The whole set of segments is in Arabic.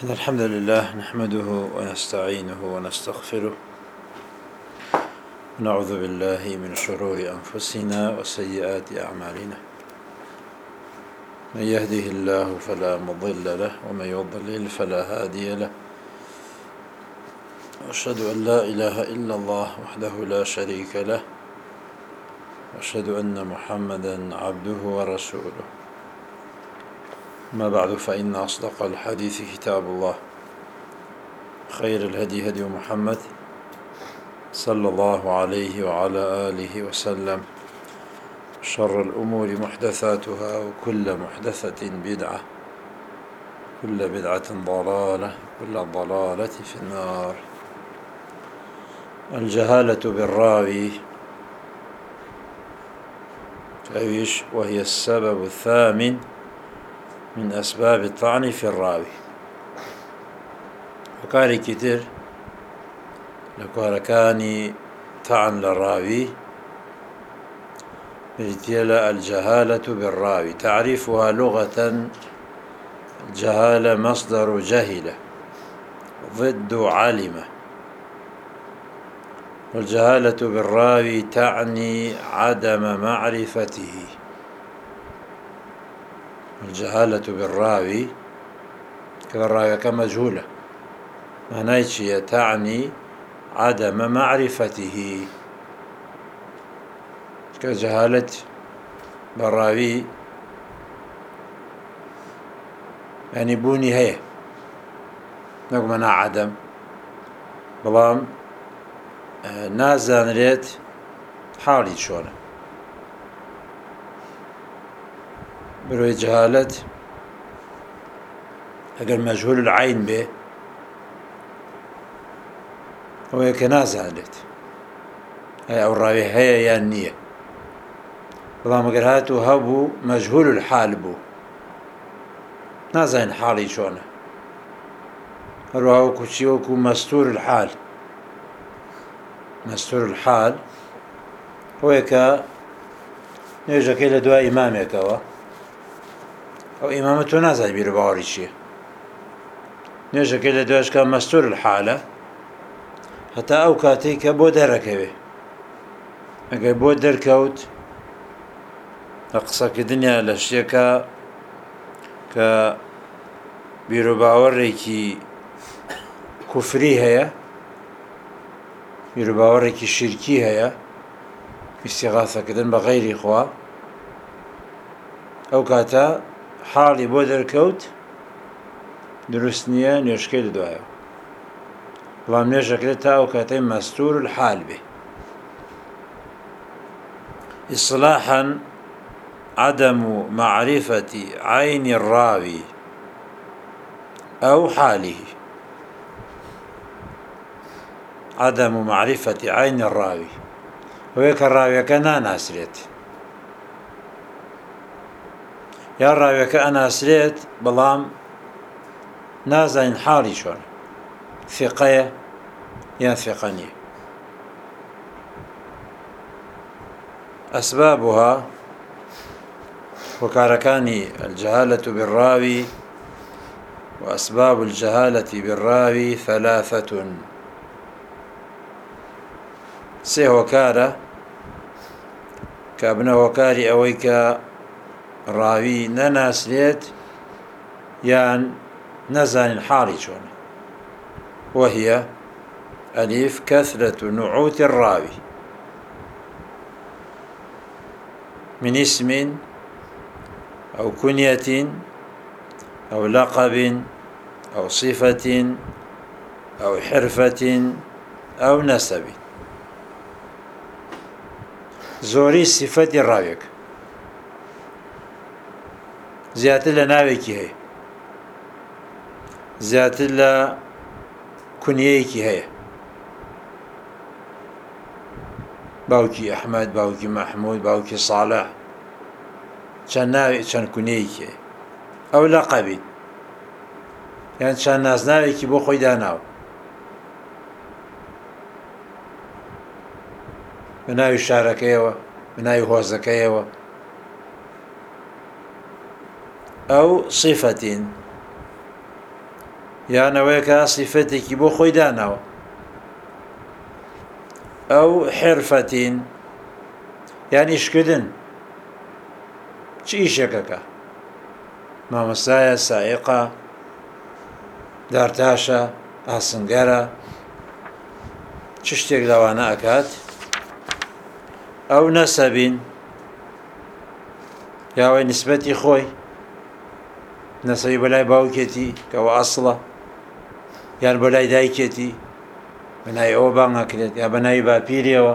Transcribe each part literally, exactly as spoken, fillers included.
إن الحمد لله نحمده ونستعينه ونستغفره ونعوذ بالله من شرور أنفسنا وسيئات أعمالنا. من يهده الله فلا مضل له ومن يضلل فلا هادي له. أشهد أن لا إله إلا الله وحده لا شريك له، وأشهد أن محمدا عبده ورسوله. ما بعد، فإن أصدق الحديث كتاب الله، خير الهدي هدي محمد صلى الله عليه وعلى آله وسلم. شر الأمور محدثاتها، وكل محدثة بدعة، كل بدعة ضلالة، كل ضلالة في النار. الجهالة بالراوي تعيش، وهي السبب الثامن من أسباب الطعن في الراوي. وكاري كتير لكاركاني طعن للراوي برتيلا. الجهالة بالراوي تعريفها لغة: جهالة مصدر جهلة ضد علم، والجهالة بالراوي تعني عدم معرفته. الجهالة بالراوي كالراوي كمجهولة، معناها تعني عدم معرفته. كجهالة بالراوي يعني بوني هي نقمنا عدم، بلام نازان ريت حالي شونه. بروي جهالة اگر مجهول العين به هو يكنازان ريت هي او الراوي هي يا النية، بلام اگر هاتو هبو مجهول الحال بو نازان حالي شونه. هروها وكو مستور الحال. مستور الحال هو يكا نيجا كيلا دواء إمامك هو أو إمامته نازل بيرباوري شيء. نيجا كيلا دواء كان مستور الحالة حتى أو كاتيك بودر كبه أجا بودر كوت أقصى الدنيا لشيكا ك بيرباوري كي كفري هي، بيرباوري كي شركي هي، استغاثة كدن بغير إخوة أو كاتا حالي بودر كوت درستنيا نيشكيل دوايا. بلام نيشا كدتا أو كاتا مستور الحال به. إصلاحا عدم معرفة عين الراوي أو حاله. عدم معرفة عين الراوي ويك الراوي كأنا ناسريت يا الراوي كأنا ناسريت، بلام نازين حالي شون ثقية يا ثقنية. أسبابها وكاركاني الجهالة بالراوي. وأسباب الجهالة بالراوي ثلاثة. سي وكارة كابن وكاري أويك راوي نناسليت يان نزان حالي شون، وهي: ألف كثرة نعوت الراوي من اسم أو كنية أو لقب أو صفة أو حرفة أو نسب. زوري صفة الراويك زيادة لناويكي هي، زيادة لكنيكي هي. باوكي أحمد، باوكي محمود، باوكي صالح، كان ناوي كان كنيكي أو لقبي، يعني كان ناس ناويكي بو خوي داناو بناوي شاركيوه، بناوي هوزكيوه. أو صفة یانەوەیەکە سیفەتێکی بۆ خۆی داناوە. ئەو حرفەتین یان ئیشکردن، چ ئیشێکەکە؟ مامۆستایە، سایقە، دارتاشە، ئاسنگەرە، چ شتێک لەوانە ئەکات. ئەو نەسەبین یاوەی نسبەتی خۆی، نەسەبی بەلای باوکێتی کەەوە ئەسڵە، یان بەلای دایکێتی بەناوی ئەوە بانگەکرێت، یا بەناوی باپیرەوە.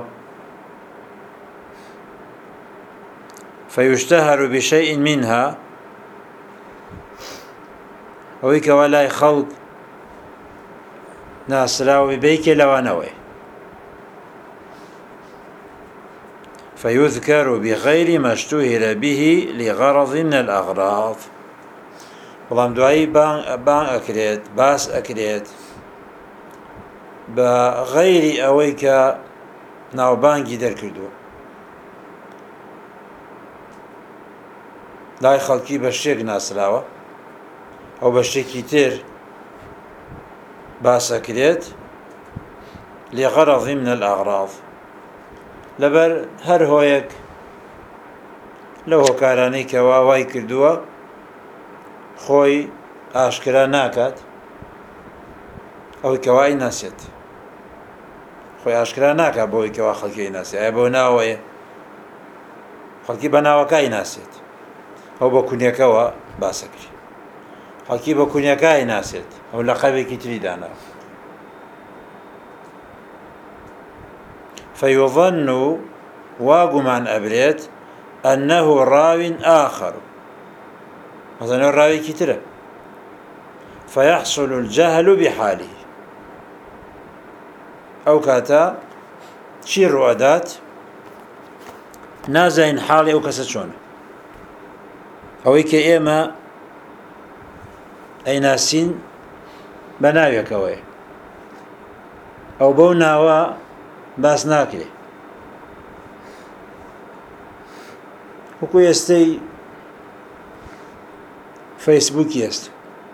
فەیوشتەهەر بشەیء منها، ئەوەی کەوا لای خەڵک ناسراوی بەیەکێ لەوانەوەی. فيذكر بغير ما اشتهر به لغرض من الأغراض. بەڵام دوایی بان ئەکرێت، باس ئەکرێت بە غەیری ئەوەی کە ناوبانگی دەرکردووە، لای خەڵکی بە شتێک ناسراوە، ئەو بە شتێکی تر باس ئەکرێت لغرض من الأغراض، لەبەر هەر هۆیەک لەو هۆکارانەی کەوا وای کردووە خۆی ئاشکرا ناکات، ئەوەی کەوای ناسێت خۆی ئاشکرا ناکات بۆی کەوا خەڵکی ناسێت. ئایا بۆ ناوەیە خەڵکی بە ناوەکەی ناسێت، ئەو بە کونیەکەوە باسەکری، خەڵکی بە کونیەکەی ناسێت، ئەو لەقەبێکی تری داناوە. فيظن واقمان أبريت أنه راو آخر، مثلا الراوي كتير، فيحصل الجهل بحاله. أو كاتا شي روادات نازين حالي أو كسشون، أو إيكي إما أي ناسين بناوي كوي أو بوناوا باس ناکرێ. وەکو ئێستەی فەیسبووکی ئێستا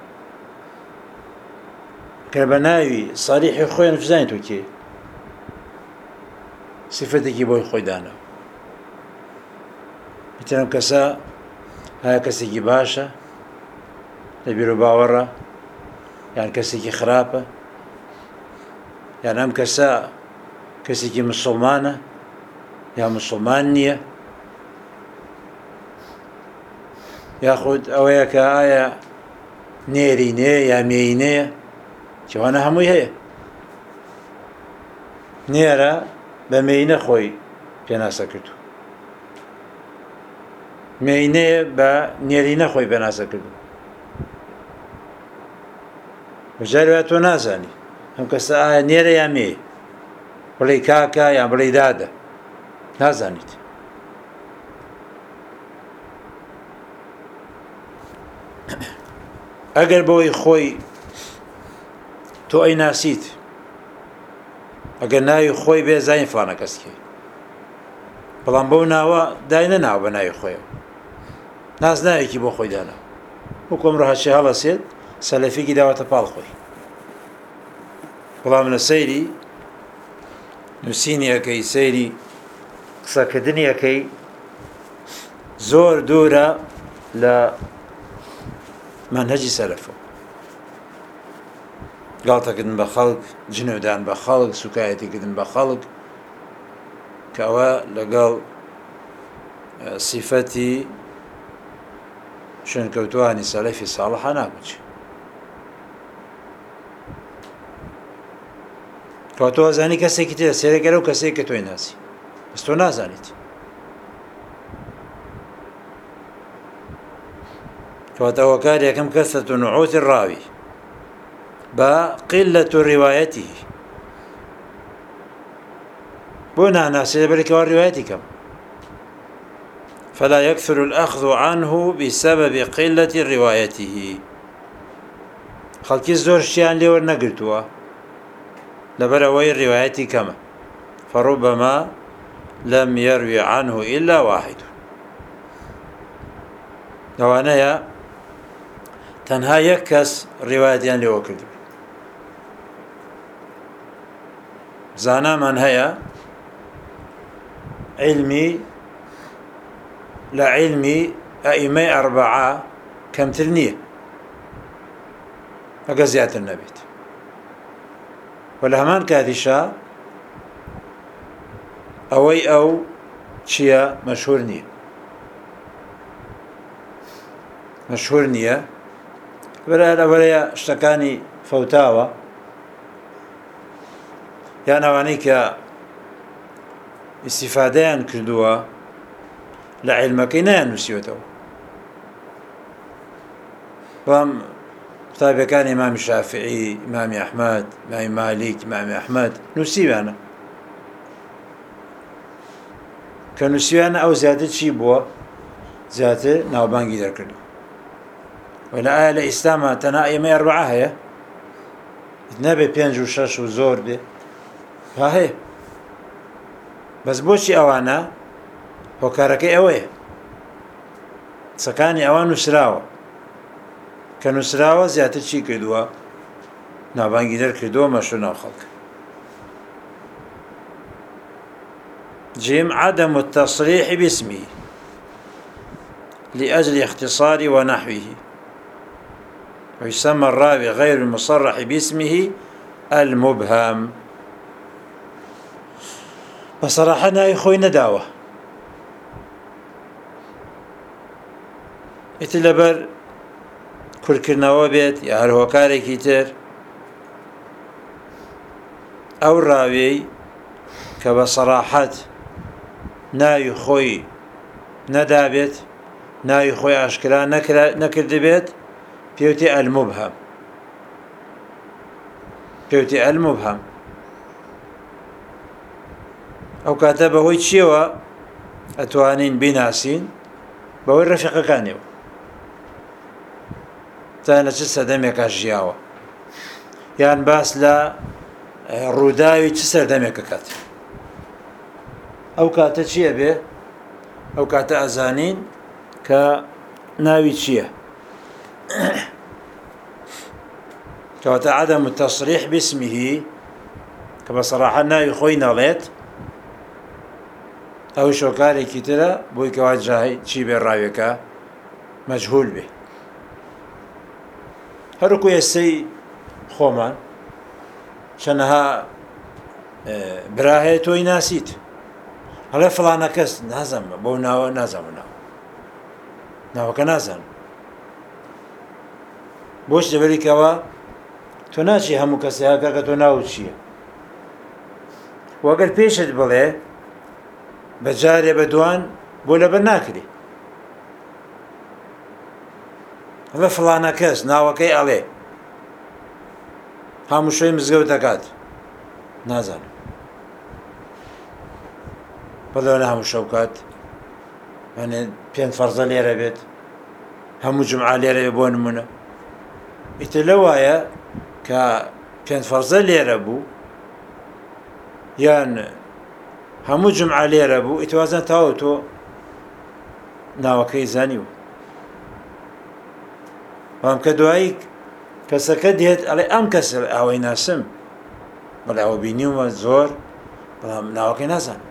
کە بە ناوی سەریحی خۆیان نەفزانێت تۆ کێ، سیفەتێکی بۆی خۆی داناوە. میتەنم کەسە هەیە کەسێکی باشە لە بیر و باوەڕە، یان کەسێکی خراپە، یان ئەم کەسە کەسێکی مسڵمانە یا مسڵمان نییە، یاخود ئەوەیە کە ئایا نێرینەیە یا مێینەیە، کەوانە هەمووی هەیە. نێرە بە مێینە خۆی پێناسە کردو، مێینەیە بە نێرینە خۆی پێناسە کردو. بەجارێ تۆ نازانی ئەم کەسە ئایا نێرە یا مێ، بڵێ کاکە یان بڵێ دادە، نازانیت. ئەگەر بەوەی خۆی تۆ ئەی ناسیت، ئەگەر ناوی خۆی بێ زانین فڵانە کەس کێ، بەڵام بەو ناوە داینە ناو بە ناوی خۆیەوە، نازناوێکی بۆ خۆی داناوە. وەکو ئەمڕۆ هەرچی هەڵەسێت سەلەفیکی داوەتە پاڵ خۆی، بەڵام لە سەیری نووسینیەکەی، سەیری قسەکردنیەکەی زۆر دوورە لە منهەجی سەلەفەوە. گاڵتەکردن بە خەڵک، جنێودان بە خەڵک، سوکایەتیکردن بە خەڵک، کە ئەوە لەگەڵ سیفەتی شوێنکەوتوانی سەلەفی ساڵحە ناکوچێت. کە تۆ ئەزانی کەسێکی ترە سێرەگەرە و کەسێک کە تۆی ناسی، بەس تۆ نازانیت. کەواتە ئەوە کار یەکەم کەسرەت نوعوت الراوی بە قلة ڕیوایەتی، بۆ ناناسی لەبەرێکەوە ڕیوایەتی کەم. فلا يكثر الأخذ عنه بسبب قلة روايته. خەڵکی زۆر شتیان لێ وەرنەگرتووە لەبەر ئەوەی ڕیوایەتی کەمە. فربما لم يروي عنه إلا واحد. لەوانەیە تەنها یەک کەس ڕیوایەتیان لێوە کردو. زانامان هەیە علمی لە علمی ئەئیمەی ئەربەعە کەمتر نییە ئەگە زیاتر نەبێت، و لە هەمان کاتیشا ئەوەی ئەو چییە مەشهوور نییە مەشهوور نییە بەرەبەرەیە شتەکانی فەوتاوە یان ئەوانەی کە ئیستیفادەیان کردووە لە عیلمەکەی نەیانووسیوەتەوە. بەڵام قوتابیەکانی ئیمامی شافعی، ئیمامی ئەحمەد، ئیمامی مالیک، ئیمامی ئەحمەد نووسیویانە کە نووسیویانە ئەو زیاتر چی بووە؟ زیاتر ناوبانگی دەرکردو. ولا ئایا لە ئیسلامە تەنها ئەئیمەی ئەربەعە هەیە؟ نەبێ پێنج و شەش و زۆر بێ، ها هەیە. بەس بۆچی ئەوانە هۆکارەکەی ئەوەیە قسەکانی ئەوان نووسراوە کە نووسراوە زیاتر چی کردووە؟ ناوبانگی دەرکردووە مەشهوور ناو خەڵک. جيم عدم التصريح باسمه لأجل اختصار ونحوه، ويسمى الراوي غير المصرح باسمه المبهم. بصراحة ناوی خۆی نەداوە، ئیتر لەبەر کورتکردنەوە بێت یا هەر هۆکارێکی تر، ئەو ڕاویەی کە بە سەراحەت ناوی خۆی نەدابێت، ناوی خۆی ئاشکرا نەکردبێت، پێوتێ ئەلموبهم، پێوتێ ئەلموبهم. ئەو کاتە بەهۆی چیەوە ئەتوانین بیناسین؟ بەهۆی ڕەفیقەکانیەوە، تا لە چ سەردەمێکا ژیاوە، یان باس لە ڕووداوی چ سەردەمێکە کات. ئەو کاتە چییە بێ؟ ئەو کاتە ئەزانین کە ناوی چییە. کەواتە عەدەم التەصریح باسمه کە بە سەراحەت ناوی خۆی نەڵێت، ئەو شۆکارێکی ترە بۆی کەوا جاهی چی بێ ڕاویەکە مەجهول بێ. هەروکو ئێستەی خۆمان چەندەها برا هەیە تۆی ناسیت، هەڵێ فڵانە کەس نازانم بەو ناوە نازانم ناو ناوەکە نازانم. بۆچ دەبەریکەوە تۆ ناچی هەموو کەسێ هەکە کە تۆ ناوت چییە، وەگەر پێشت بڵێ بەجارێ بەدوان بۆ لەبەر ناکری، هەڵێ فڵانە کەس ناوەکەی ئەڵێ هەموو شوێی مزگەوت دەکات نازانم، بەڵێ هەموو شەو کات یانێ پێنج فەرزە لێرە بێت، هەموو جومعە لێرە بێ بۆ نمونە. ئیتر لەو وایە کە پێنج فەرزە لێرە بوو یان هەموو جومعە لێرە بوو، ئیتوازان تاوە تۆ ناوەکەی زانیوە. بەڵام کە دوایی کەسەکە دێت ئەڵێ ئەم کەسە ئەوەی ناسم، بەڵێ ئەوە بینیومە زۆر، بەڵام ناوەکەی نازانم.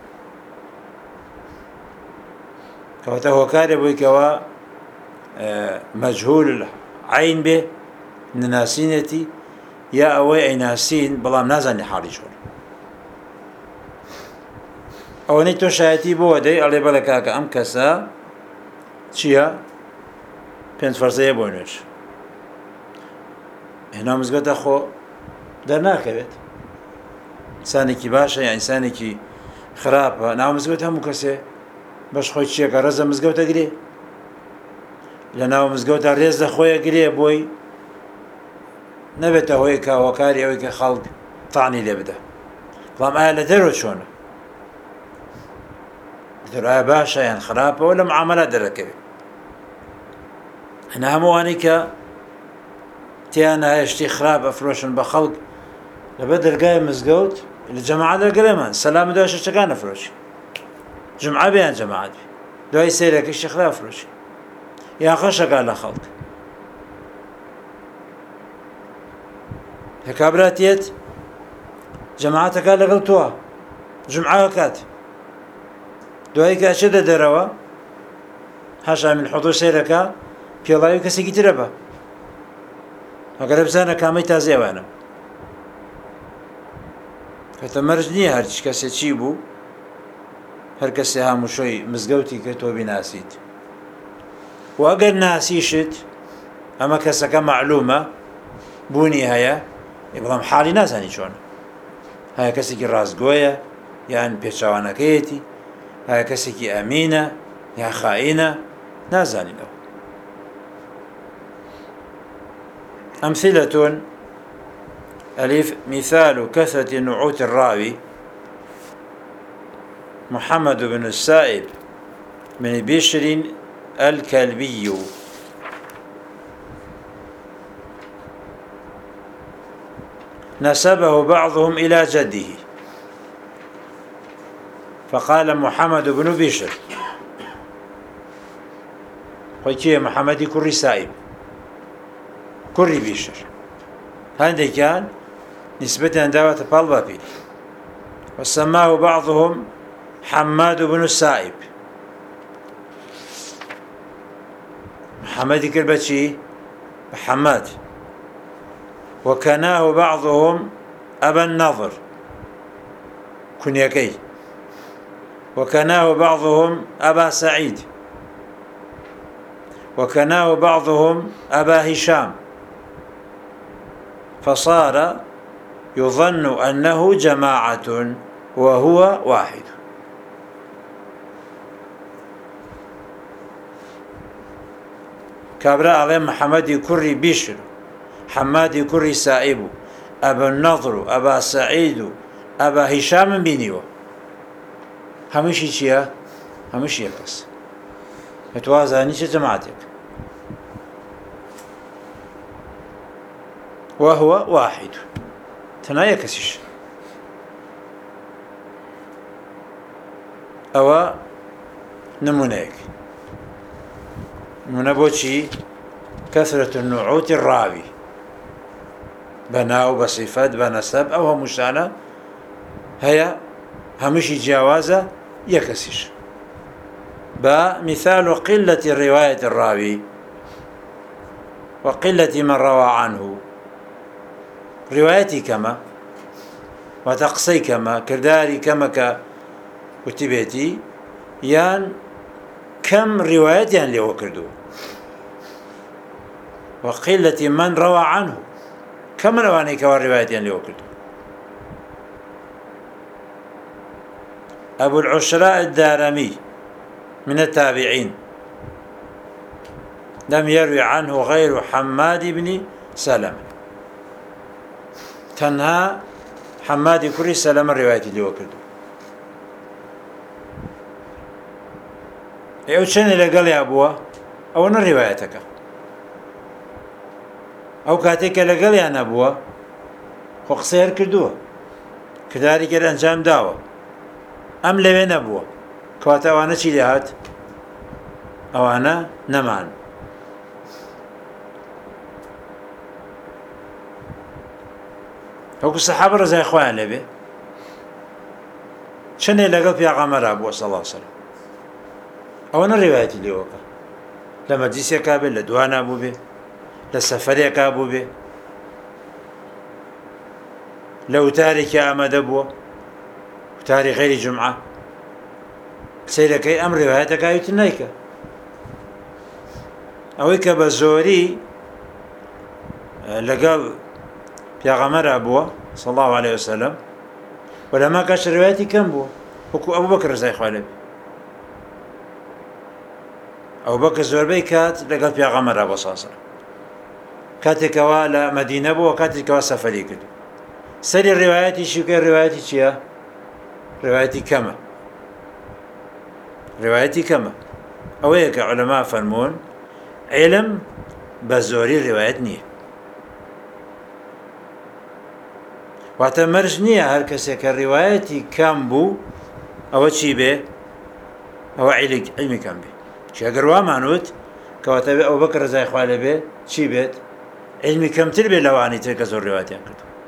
کەواتە هۆکارێ بۆی کەوە مەجهول عین بێ نناسینێتی، یا ئەوەی ئەیناسین بەڵام نازانی حاڵی چۆنە. ئەوەنەی تۆ شایەتی بۆ دەی ئەڵێ بەڵێ کاکە ئەم کەسە چییە؟ پێنج فەرزەیە بۆ نوێژ، هێنا مزگەوتە خۆ دەرناکەوێت، ئینسانێکی باشە یا ئینسانێکی خراپە، ناو مزگەوت هەموو کەسێ بەش خۆی چیەکە ڕێزە مزگەوتە گرێ، لە ناو مزگەوتە ڕێزە خۆیە گرێ، بۆی نەبێتە هۆی کە هۆکاری ئەوەی کە خەڵک تاعنی لێ بدە. بەڵام ئایا لە دەرەوە چۆنە؟ ئایا باشە یان خراپەوە لە معامەلات دەرەکەوێت. هەنا هەمووانەی کە تیان هەیە شتی خراپ ئەفرۆشن بە خەڵک لەبەر دەرگای مزگەوت لە جەماعەت دەرگەلێمان سەلام دوای شەشتەکان ئەفرۆشی، جومعە بێ یان جەماعەت بێ، دوای سەیرەکەی شتی خراپ ئەفرۆشی یان خەشەکە لە خەڵک. هكابراتيت جماعتك لەگەڵ تۆوە جمعە کات دوایی کە ئەچێتە دەرەوە حاشا من حضور سیرەکە پێڵاوی کەسێکی ترە بە ئەگەرە بزانە کامەی تازێوانە کەتە مەرج نییە هەرچی کەسێکی بوو هەر کەسێ هاموشۆی مزگەوتی کە تۆ بیناسیت و ئەگەر ناسیشت ئەمە کەسەکە معلومە بوونی هەیە بەڵام حاڵی نازانی چۆنە هەیە کەسێکی ڕاستگۆیە یان پێچاوانەکەیەتی هەیە کەسێکی ئەمینە یا خائینە نازانینەوە أمثلة ألف مثال كثرة نعوت الراوي محمد بن السائب من بشر الكلبي نسبه بعضهم إلى جده فقال محمد بن بشر وكي محمد كري سائب كري بشر هذا كان نسبة دعوة بالبابي وسماه بعضهم حماد بن السائب محمد كربتشي محمد وكناه بعضهم أبا النضر كنيكي وكناه بعضهم أبا سعيد وكناه بعضهم أبا هشام فصار يظن أنه جماعة وهو واحد كابرا عليه محمد كري بشر حماد كري سائب أبا النضر أبا سعيد أبا هشام بينيو همشي چيا همشي يكس متوازاني چه جماعتك وهو واحد تنايا كسيش أو نمونيك منبوشي كثرة النعوت الراوي بناو بصفات بنسب أو همشانا هيا همشي جوازة يكسيش بمثال قلة رواية الراوي وقلة من روى عنه روايتي كما وتقصي كما كرداري كما كتبتي يان كم روايات يعني اللي كردو وقلة من روى عنه كم رواني كوا روايات يعني اللي كردو أبو العشراء الدارمي من التابعين لم يروي عنه غير حماد بن سلمة تنها حماد كري سلمة روايتي اللي وكردو ئێوە چەندێ لەگەڵیا بووە ئەوە نە ڕیوایەتەکە ئەو کاتێککە لەگەڵیان نەبووە خۆ قسەی هەر کردووە کرداری کرد ئەنجام داوە ئەم لەوێ نەبووە کەواتە ئەوانە چی لێ هات ئەوانە نەمان وەکو سەحابە ڕزای خۆیان لەبێ چەندێ لەگەڵ پێغەمبەرا بووە سەڵڵاهو عەلەیهی وسەلەم ئەوە نە ڕیوایەتی لێوەکە لە مەجلیسێکا بێ لە دوانا بوو بێ لە سەفەرێکا بوو بێ لە وتارێکی ئامادە بووە وتاری غەیری جومعە سەیرەکەی ئەم ڕیوایەتەکە وتر نایکە ئەوەی کە بە زۆری لەگەڵ پێغەمبەرا بووە صلی الله علیه وسلم و لەما کاش ڕیوایەتی کەم بووە وەکو ئەبوبەکر ڕزای خوا لێبێ ئەبوبەکر زۆربەی کات لەگەڵ پێغەمبەرا بووە صلی الله علیه وسلم کاتێکەوە لە مەدینە بووە کاتێکەوە سەفەری کردو سەری ڕیوایەتیشی بکەی ڕیوایەتی چییە؟ ڕیوایەتی کەمە ڕیوایەتی کەمە ئەوەیە کە عولەما فەرموون عیلم بە زۆری ڕیوایەت نییە واتە مەرج نییە هەر کەسێک کە ڕیوایەتی کەم بوو ئەوە چی بێ؟ ئەوە عیلمی کەم بێ چی ئەگەر وامانوت کەواتە ئەبوبەکر ڕزای خوا لێبێ چی بێت؟ عیلمی کەمتر بێ لەوانی تر کە زۆر ڕیوایەتیان کردو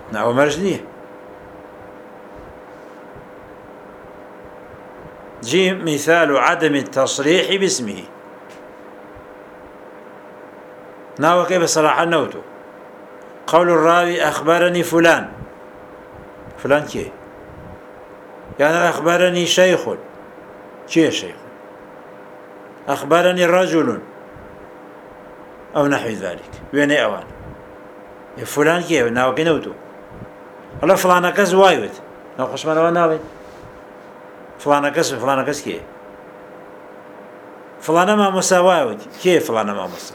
ناو مەرج نییە. جيم مثال عدم التصريح باسمه ناو كيف صراحة نوتو قول الراوي أخبرني فلان فلان كي يعني أخبرني شيخ كي شيخ أخبرني رجل أو نحو ذلك وين أوان فلان كي ناو كي نوتو الله فلان كز وايوت ناو خشمان وناوي فلان كز فلان كز كي فلان ما مساواي كي فلان ما مسا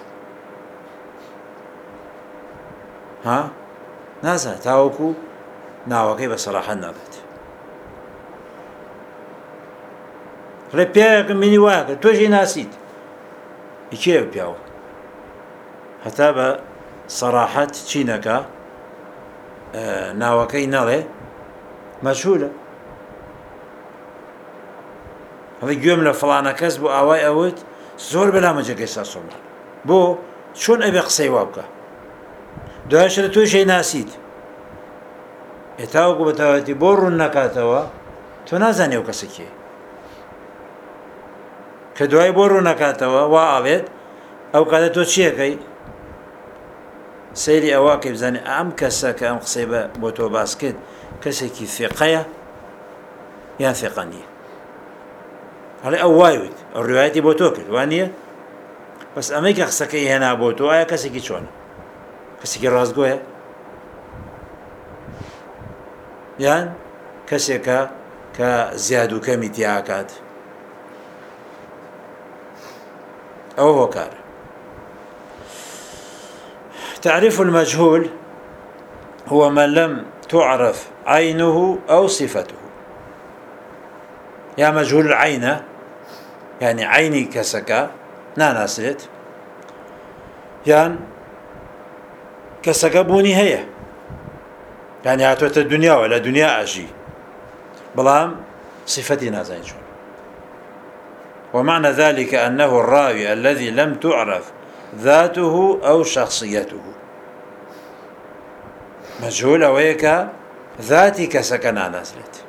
ها نازا تاوكو ناوكي بصراحة نابت ربيعك مني واقع توجي ناسيت كيف بياو حتى بصراحة تشينكا آه ناوكي نالي مجهولة هذا جملة فلانة كسب أواي أوت زور بلا مجاكي ساسوما بو شون أبي قصي وابكا دوهاش تو شي ناسيت اتاوكو بتاوتي بورو نكاتوا تو نازاني وكسكي كدواي بورو نكاتوا واعبت او كذا تو شيكي سيري اواكب زاني ام كسك ام قصيبه بوتو باسكت كسكي ثقيه يا ثقنيه على اوايوت الروايات بوتوكل وانيه بس اميك قسكي هنا بوتو ايا كسكي شلون كسيكي رازقوه يعني كسيكا كزيادو كميتياكات أو هو كار. تعريف المجهول هو من لم تعرف عينه أو صفته. يا مجهول العين يعني عيني كسكا ناناسيت يعني كسكبوني هي يعني هاتوت الدنيا ولا دنيا أجي بلام صفتي نازين شون. ومعنى ذلك أنه الراوي الذي لم تعرف ذاته أو شخصيته مجهول ويك ذاتي كسكنا نازلت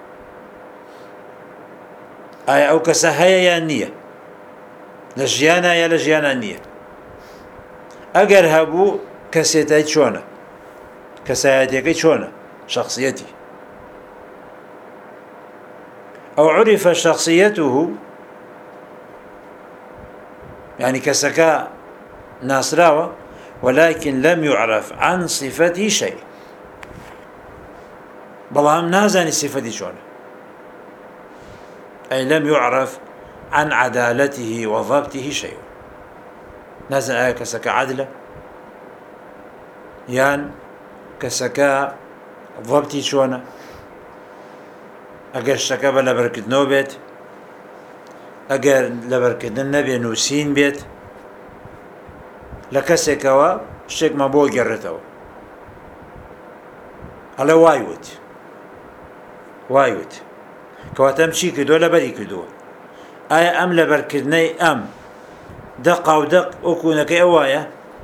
أي أو كسهيا يا نية لجيانا يا لجيانا نية أجر هبو كسيتي شونه كسيتي شونه شخصيتي أو عرف شخصيته يعني كسكا ناصراوة ولكن لم يعرف عن صفته شيء بلام نازاني صفتي شونه أي لم يعرف عن عدالته وضبطه شيء نازل آية كسكا عدلة يان كسكا ضبطي شونه ئەگەر شتەکە بە لەبەرکردنەوە بێت ئەگەر لەبەرکردن نەبێ نووسین بێت لە کەسێکەوە شتێکمە بۆ گەڕێتەوە ئەڵێ وایوت وایوت کەواتە ئەم چی کردووە لەبەری کردووە ئایا ئەم لەبەرکردنەی ئەم دەق و دەق ئۆکوونەکەی ئەو وایە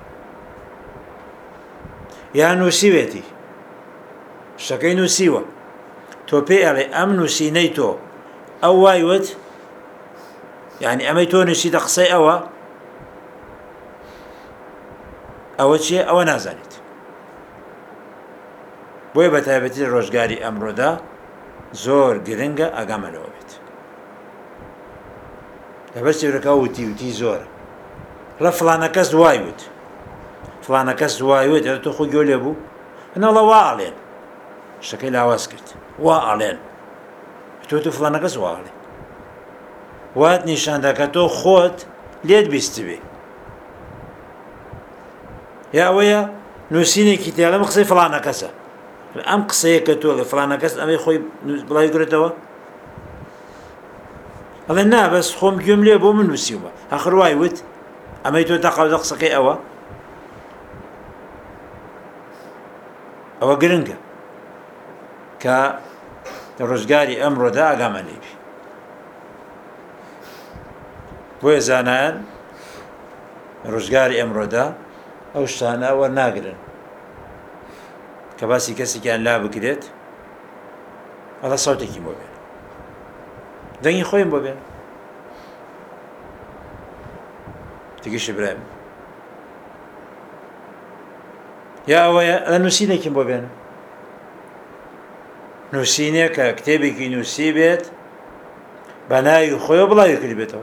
یان نووسیوێتی شتەکەی نووسیوە تۆ پێ ئەڵێ ئەم نووسینەی تۆ ئەو وایوت یعنی ئەمەی تۆ نووسیتە قسەی ئەوە ئەوە چییە ئەوە نازانیت بۆیە بە تایبەتی ڕۆژگاری ئەمڕۆدا زۆر گرنگە ئاگامەلەوە بێت لەبەر سێورەکە وتی وتی زۆرە ڕە فڵانە کەس وایوت فڵانە کەس وایوت ئەوە تۆ خۆ گوێ لێ بوو هەناڵە وا ئەڵێن شتەکەی لاواز کرد وا ئەڵێن تۆ تو فڵانە کەس وا ئەڵێ وات نیشاندا کە تۆ خۆت لێت بیست بێ یا ئەوەیە نووسینێکی تێ ئەڵێم قسەی فڵانە کەسە ئەم قسەیە کە تۆ فڵانە کەس ئەمەی خۆی بڵاوی گرێتەوە ئەڵێ نا بەس خۆم گوێم لێ بۆ من نووسیومە ئاخر وایوت ئەمەی تۆ تەقاودە قسەکەی ئەوە ئەوە گرنگە کە ڕۆژگاری ئەمڕۆدا ئاگامان لێ بێ بۆیە زانایان ڕۆژگاری ئەمڕۆدا ئەو شتانە وەرناگرن کە باسی کەسێکیان لا بکرێت ئەڵە سەوتێکی بۆ بێن دەنگی خۆیم بۆ بێن تگەشە برایم یا ئەوەیە ئە نووسینێکیم بۆ بێن نووسینێ کە کتێبێکی نووسی بێت بە ناوی خۆی بڵاوی کردی بێتەوە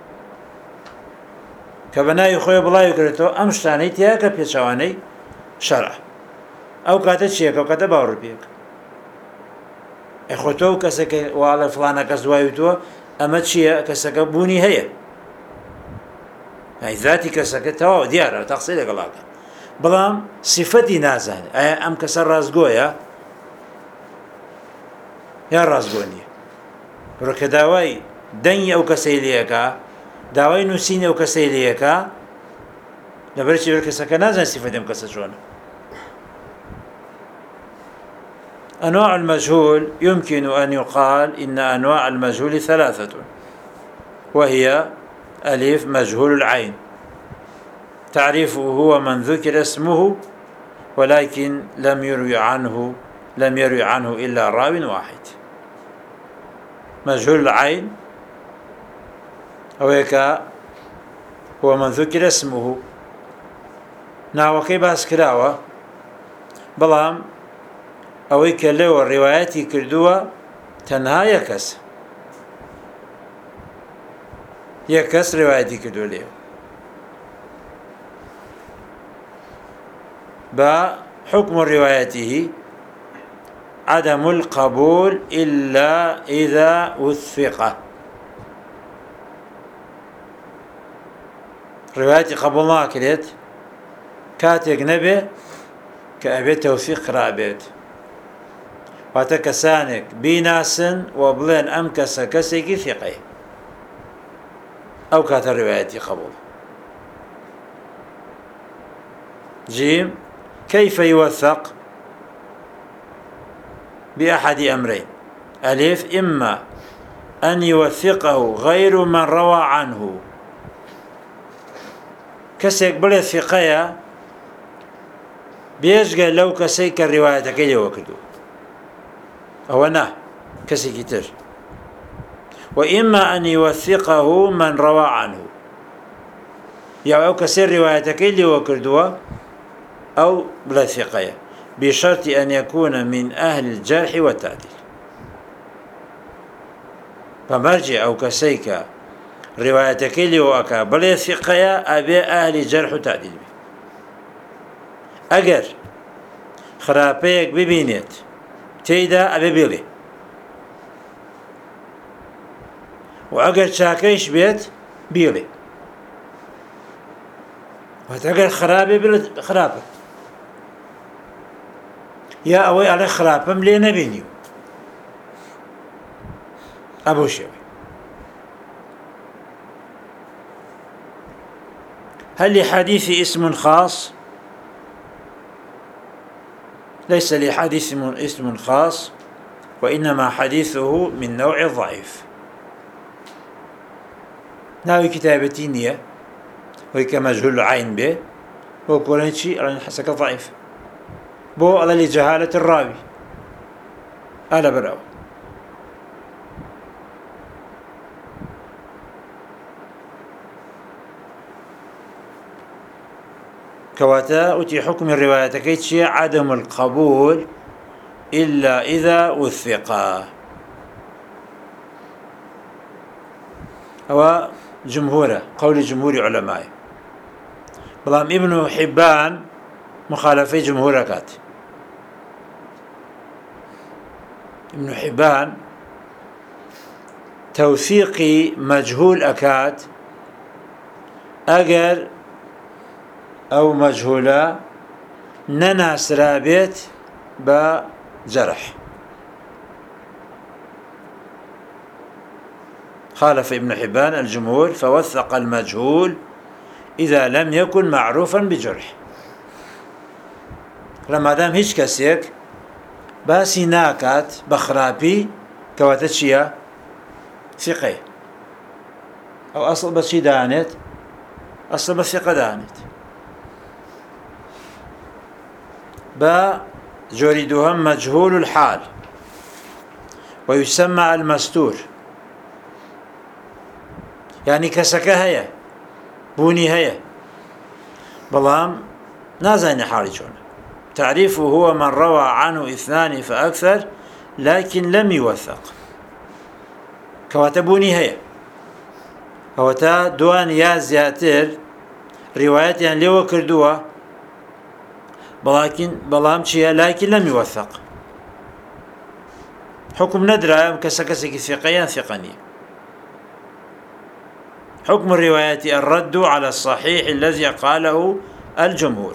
کە بە ناوی خۆی بڵاوی کردێتەوە ئەم شتانەی تیا کە پێچەوانەی شەرع ئەو کاتە چیەکە ئەو کاتە باوەڕ پێک ئەخۆ تۆ و کەسێکە واڵە فڵانە کەس دوای تۆ ئەمە چییە کەسەکە بوونی هەیە ذاتی کەسەکە تەواو دیارە تەقسیر لەگەڵاکە بەڵام سیفەتی نازانێت ئایا ئەم کەسە ڕازگۆیە یا ڕازگۆ نییە ڕۆکە داوای دەنگی ئەو کەسەی لێەکە داوای نووسینی ئەو کەسەی لێەکە لەبەرچی بەر کەسەکە نازانێت سیفەتی ئەم کەسە چۆنە. أنواع المجهول يمكن أن يقال إن أنواع المجهول ثلاثة وهي ألف مجهول العين تعريفه هو من ذكر اسمه ولكن لم يروي عنه لم يروي عنه إلا راو واحد. مجهول العين أويك هو من ذكر اسمه ناوكي باس كراوة بلام أويك لو الرواياتي كردوة تنها يكس يكس رواياتي كردوة ليه بحكم روايته عدم القبول إلا إذا وثق روايتي قبولنا كريت كاتك نبي كأبي توثيق رابط واتكسانك بيناسن وبلين أمكس كسيكي ثقي أو كات روايتي قبول. جيم كيف يوثق؟ بأحد أمرين ألف إما أن يوثقه غير من روى عنه كسيك بلا ثقية بيشغل لو كسيك الرواية كي وكدو أو نه كسيك تر وإما أن يوثقه من روى عنه يعني أو كسير رواية كي وكدو أو بلا ثقية بشرط أن يكون من أهل الجرح والتعديل. فمرجع أو كسيك رواية كيلي وأكا بل ثقية أبي أهل الجرح والتعديل أجر خرابيك ببينيت تيدا أبي بيلي وأجر شاكيش بيت بيلي وتأجر خرابي بيلي خرابي يا أوي على خرابم لي نبينيو أبو شوي. هل لحديث اسم خاص؟ ليس لحديث اسم خاص وإنما حديثه من نوع الضعيف. ناوي كتابتي نية وهي كمجهول عين به وكل شيء على حسك ضعيف بو على لجهالة الراوي ألا براو كواتا وتي حكم الرواية كيتشي عدم القبول إلا إذا وثقا. هو جمهوره قول جمهور علماء بلام ابن حبان مخالفة جمهور كات. ابن حبان توثيقي مجهول أكاد أجر أو مجهولة نناس رابط بجرح. خالف ابن حبان الجمهور فوثق المجهول إذا لم يكن معروفا بجرح. لما دام هيش كسيك باسي ناكات بخرابي كواتشيا ثقة أو أصل بشي دانت أصل بثقة دانت با جۆری دووهەم مەجهول الحال ويسمى المستور، يعني کەسەکە هەیە بوونی هەیە بەڵام نازانێ حاڵی چۆنە. تعريفه هو من روى عنه اثنان فأكثر لكن لم يوثق، کەواتە بوونی هەیە ئەوەتە دوان یا زیاتر ڕیوایەتیان لێوە کردووە بەڵام چییە لاکن لەم يوثق، حکم نەدرایە کەسە کەسێکی ثقە یان ثقە نییە. حكم الروايات الرد على الصحيح الذي قاله الجمهور.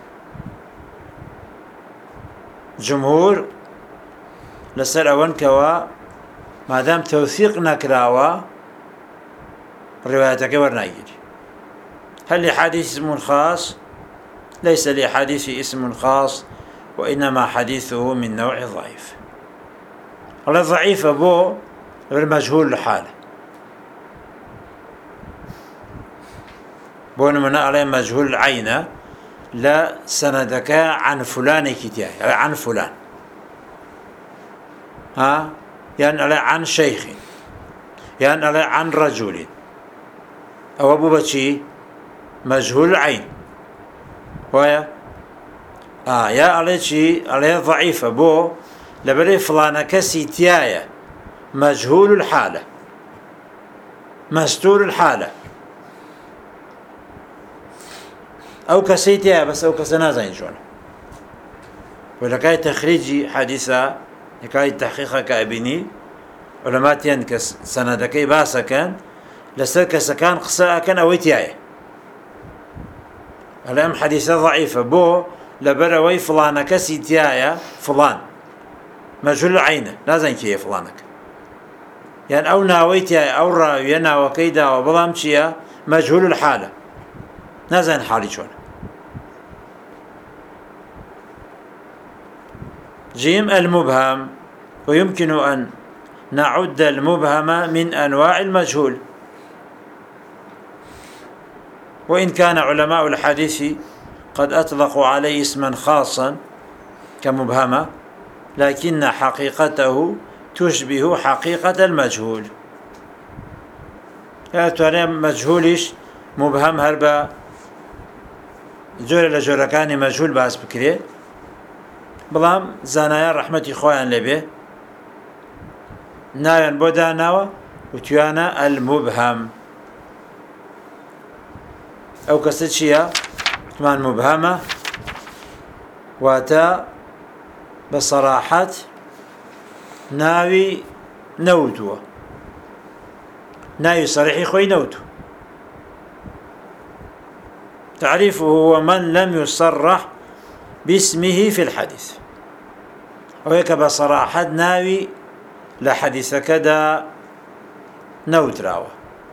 جمهور لسر أون كوا ما دام توثيق نكراوا رواياتك ورنايجي. هل لحديث اسم خاص؟ ليس لحديث اسم خاص، وإنما حديثه من نوع ضعيف. على ضعيف أبو المجهول الحال، بون من عليه مجهول العين لا سندك عن فلان كتير عن فلان، ها يعني عليه عن شيخ، يعني عليه عن رجل، أو أبو بشي مجهول العين ويا آه يا عليه شيء عليه ضعيف أبو لبري فلان كسي تيايا مجهول الحالة مستور الحالة أو كسيتها بس أو كسنازين شون. ولكاي تخريجي حديثة لكاي تحقيقها كابني علماء ينكس سندكي باسا كان لسر كسكان قصاء كان أويتياي الأم حديثة ضعيفة بو لبروي فلانة كسيتيايا فلان مجهول عينه لازم كي فلانك يعني أو ناويتياي أو راوي ناوكيدا وبلامشيا مجهول الحالة نازن حالي شون. جيم المبهم، ويمكن أن نعد المبهم من أنواع المجهول، وإن كان علماء الحديث قد أطلقوا عليه اسما خاصا كمبهمة لكن حقيقته تشبه حقيقة المجهول. يعني مجهولش مبهم هربا جۆرە لە جۆرەکانی مەجهول باس بکرێ بەڵام زانایان ڕەحمەتی خۆیان لێبێ ناویان بۆ داناوە وتویانە المبهم. ئەو کەسە چییە؟ وتمان مبهمە واتە بە سەراحەت ناوی نەوتووە، ناوی سەریحی خۆی نەوتووە. تعريفه هو من لم يصرح باسمه في الحديث، وهيك بصراحة ناوي لحديث كذا نوتراوة.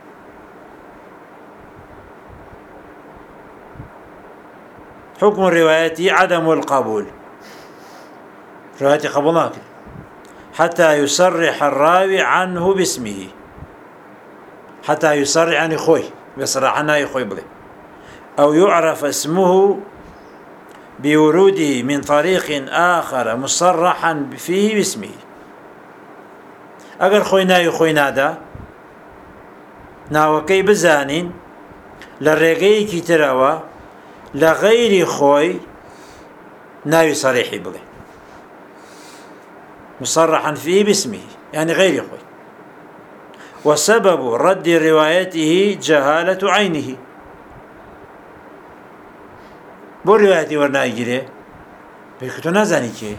حكم الرواية عدم القبول، رواية قبولناك حتى يصرح الراوي عنه باسمه، حتى يصرح عن خوي بصراحة ناوي خوي بلي، أو يعرف اسمه بوروده من طريق آخر مصرحا فيه باسمه. أجر خوي ناوي خوي نادا ناوكي بزانين للرقي كتراوا لغير خوي ناوي صريحي بلي مصرحا فيه باسمه يعني غير خوي، وسبب رد روايته جهالة عينه. بو روايتي ورنايجري بيكتو نازاني كي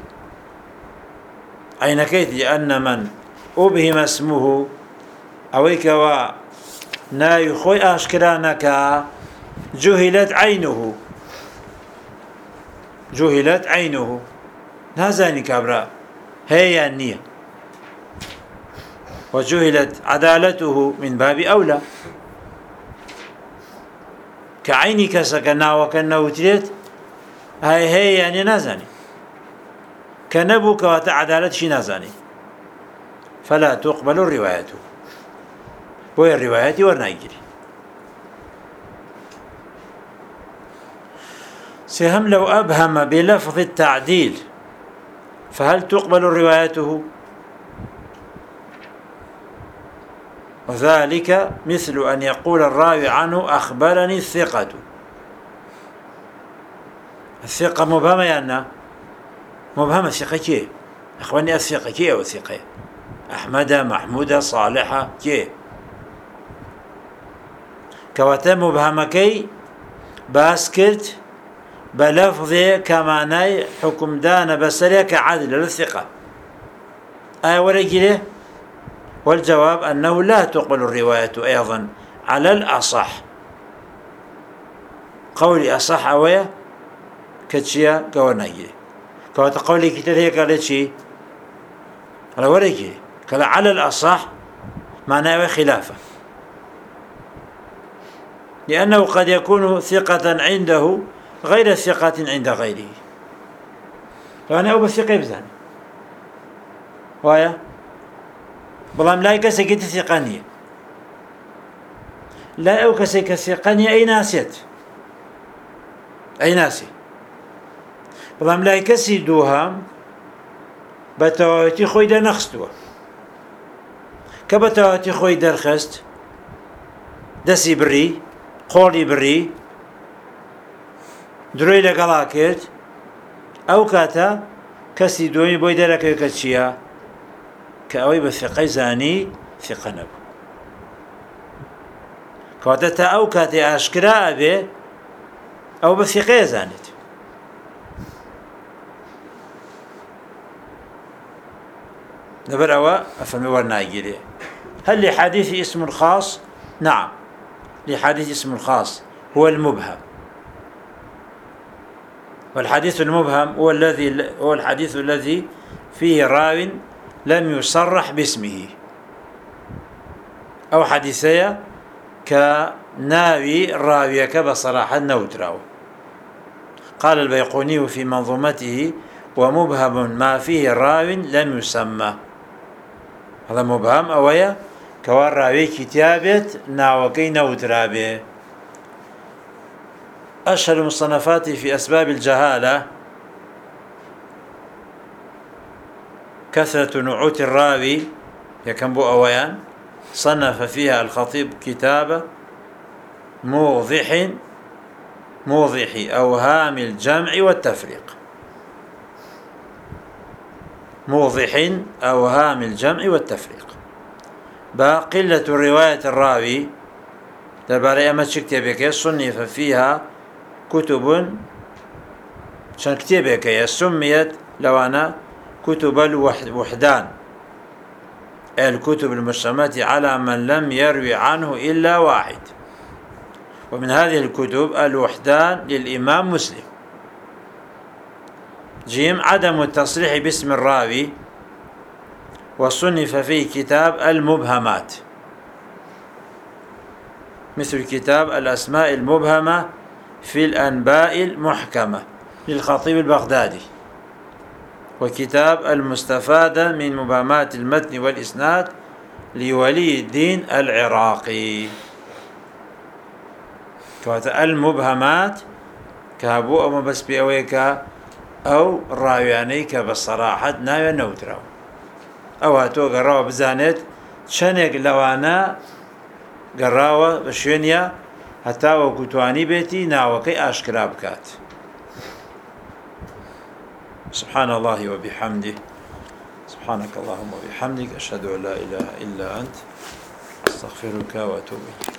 عينكيت لأن من أبهم اسمه أويك و ناي خوي أشكرانك جهلت عينه، جهلت عينه نازاني كابرا هي النية، وجهلت عدالته من باب أولى. كعيني كسكنا وكنوتريت هاي هي يعني نازاني كنبو كواتا عدالة شي نازاني فلا تقبل الرواية، وهي الرواية ورنايجري. سهم لو أبهم بلفظ التعديل فهل تقبل روايته؟ وذلك مثل أن يقول الراوي عنه أخبرني الثقة. الثقة مبهمة يعني مبهمة. الثقة كي أخبرني الثقة كي أو الثقة أحمد محمود صالحة كي كواتا مبهمة كي باسكرت بلفظي كماناي حكم دان بسرية كعدل للثقة. آية ورقله. والجواب أنه لا تقبل الرواية أيضا على الأصح. قولي أصح أويا كتشيا قواناجي كواتا قولي كتير هيك قالت شي على ورقله كلا على الأصح معناه خلافة، لأنه قد يكون ثقة عنده غير ثقة عند غيره. فأنا أو بثقة بزاني وايا بلام لا يكسي ثقانية لا أو كسي كثقانية أي ناسيت أي ناسي بلام لا يكسي دوهام بتواتي خوي دا نخستوه كبتواتي خوي درخست دسي بري قولي بري دروي لقلا كرد أو كاتا كسي دومي بوي درك يكتشيا كأوي بثقة زاني ثقة نبو كواتا أو كاتي أشكراء به أو بثقة زانت. نبر أوا أفهمي ورناجي. هل لحديث اسم خاص؟ نعم، لحديث اسم خاص هو المبهم. والحديث المبهم هو الذي هو الحديث الذي فيه راو لم يصرح باسمه، أو حديثية كناوي راويك بصراحة نوتراو. قال البيقوني في منظومته: ومبهم ما فيه راو لم يسمى. هذا مبهم أويا كوار راوي كتابة ناوكي نوترابه. أشهر المصنفات في أسباب الجهالة كثرة نعوت الراوي يكنبو أويان، صنف فيها الخطيب كتاب موضح موضح أوهام الجمع والتفريق. موضح أوهام الجمع والتفريق. بقلة رواية الراوي دباري أما تشكتبك صنف فيها كتب شان كتبك سميت لو أنا كتب الوحدان، الكتب المشتملة على من لم يروي عنه إلا واحد. ومن هذه الكتب الوحدان للإمام مسلم. جيم عدم التصريح باسم الراوي، وصنف فيه كتاب المبهمات، مثل كتاب الأسماء المبهمة في الأنباء المحكمة للخطيب البغدادي، وكتاب المستفادة من مبهمات المتن والإسناد لولي الدين العراقي. كواتا المبهمات كابو أما بس بيويكا أو راويانيك بصراحة ناوي نوتراو أو هاتو قراوة بزانت شنك لوانا قراوة بشوينيا هتاو كتواني بيتي ناوكي أشكرا بكات. سبحان الله وبحمده، سبحانك اللهم وبحمدك، أشهد أن لا إله إلا أنت، أستغفرك وأتوب إليك.